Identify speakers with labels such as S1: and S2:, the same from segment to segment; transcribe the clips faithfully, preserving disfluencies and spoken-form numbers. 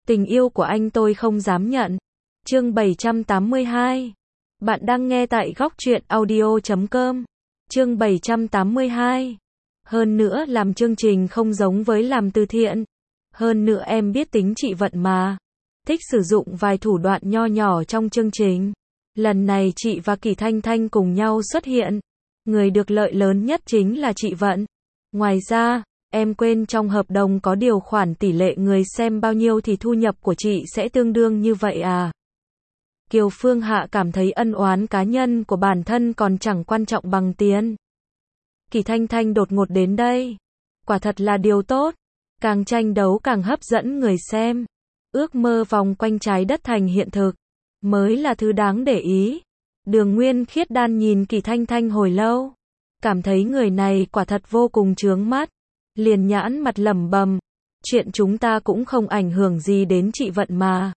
S1: Tình yêu của anh tôi không dám nhận. Chương bảy trăm tám mươi hai. Bạn đang nghe tại góc truyện audio chấm com. Chương bảy trăm tám mươi hai. Hơn nữa làm chương trình không giống với làm từ thiện. Hơn nữa em biết tính chị Vận mà. Thích sử dụng vài thủ đoạn nho nhỏ trong chương trình. Lần này chị và Kỳ Thanh Thanh cùng nhau xuất hiện. Người được lợi lớn nhất chính là chị Vận. Ngoài ra, em quên trong hợp đồng có điều khoản tỷ lệ người xem bao nhiêu thì thu nhập của chị sẽ tương đương như vậy à. Kiều Phương Hạ cảm thấy ân oán cá nhân của bản thân còn chẳng quan trọng bằng tiền. Kỳ Thanh Thanh đột ngột đến đây. Quả thật là điều tốt. Càng tranh đấu càng hấp dẫn người xem. Ước mơ vòng quanh trái đất thành hiện thực. Mới là thứ đáng để ý. Đường Nguyên Khiết Đan nhìn Kỳ Thanh Thanh hồi lâu. Cảm thấy người này quả thật vô cùng chướng mắt. Liền nhãn mặt lẩm bẩm. Chuyện chúng ta cũng không ảnh hưởng gì đến chị Vận mà.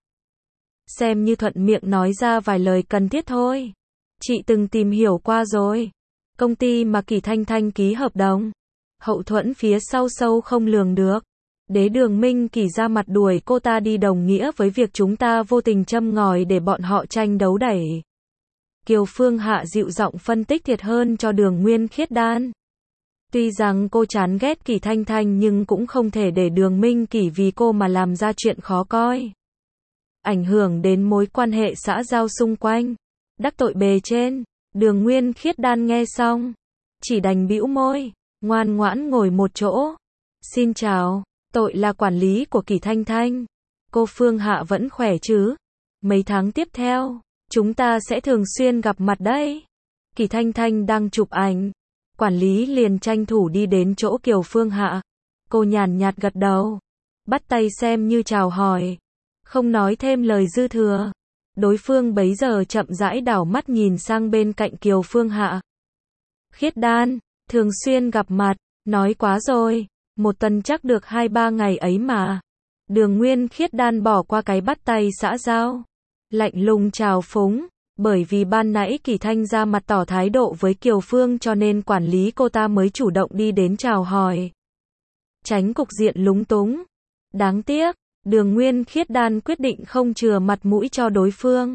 S1: Xem như thuận miệng nói ra vài lời cần thiết thôi. Chị từng tìm hiểu qua rồi. Công ty mà Kỳ Thanh Thanh ký hợp đồng. Hậu thuẫn phía sau sâu không lường được. Đế Đường Minh Kỳ ra mặt đuổi cô ta đi đồng nghĩa với việc chúng ta vô tình châm ngòi để bọn họ tranh đấu đẩy. Kiều Phương Hạ dịu giọng phân tích thiệt hơn cho Đường Nguyên Khiết Đan. Tuy rằng cô chán ghét Kỳ Thanh Thanh nhưng cũng không thể để Đường Minh Kỳ vì cô mà làm ra chuyện khó coi. Ảnh hưởng đến mối quan hệ xã giao xung quanh. Đắc tội bề trên. Đường Nguyên Khiết Đan nghe xong. Chỉ đành bĩu môi. Ngoan ngoãn ngồi một chỗ. Xin chào. Tội là quản lý của Kỳ Thanh Thanh. Cô Phương Hạ vẫn khỏe chứ? Mấy tháng tiếp theo, chúng ta sẽ thường xuyên gặp mặt đấy. Kỳ Thanh Thanh đang chụp ảnh. Quản lý liền tranh thủ đi đến chỗ Kiều Phương Hạ. Cô nhàn nhạt gật đầu. Bắt tay xem như chào hỏi. Không nói thêm lời dư thừa. Đối phương bấy giờ chậm rãi đảo mắt nhìn sang bên cạnh Kiều Phương Hạ. Khiết Đan, thường xuyên gặp mặt, nói quá rồi. Một tuần chắc được hai ba ngày ấy mà. Đường Nguyên Khiết Đan bỏ qua cái bắt tay xã giao. Lạnh lùng chào phúng. Bởi vì ban nãy Kỳ Thanh ra mặt tỏ thái độ với Kiều Phương cho nên quản lý cô ta mới chủ động đi đến chào hỏi. Tránh cục diện lúng túng. Đáng tiếc, Đường Nguyên Khiết Đan quyết định không chừa mặt mũi cho đối phương.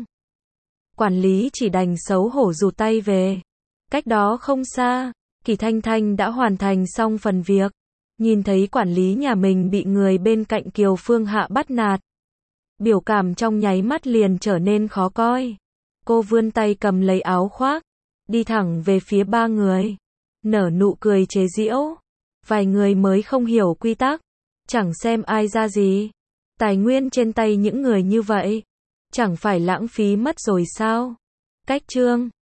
S1: Quản lý chỉ đành xấu hổ rụt tay về. Cách đó không xa, Kỳ Thanh Thanh đã hoàn thành xong phần việc. Nhìn thấy quản lý nhà mình bị người bên cạnh Kiều Phương Hạ bắt nạt. Biểu cảm trong nháy mắt liền trở nên khó coi. Cô vươn tay cầm lấy áo khoác. Đi thẳng về phía ba người. Nở nụ cười chế giễu. Vài người mới không hiểu quy tắc. Chẳng xem ai ra gì. Tài nguyên trên tay những người như vậy. Chẳng phải lãng phí mất rồi sao? Cách chương.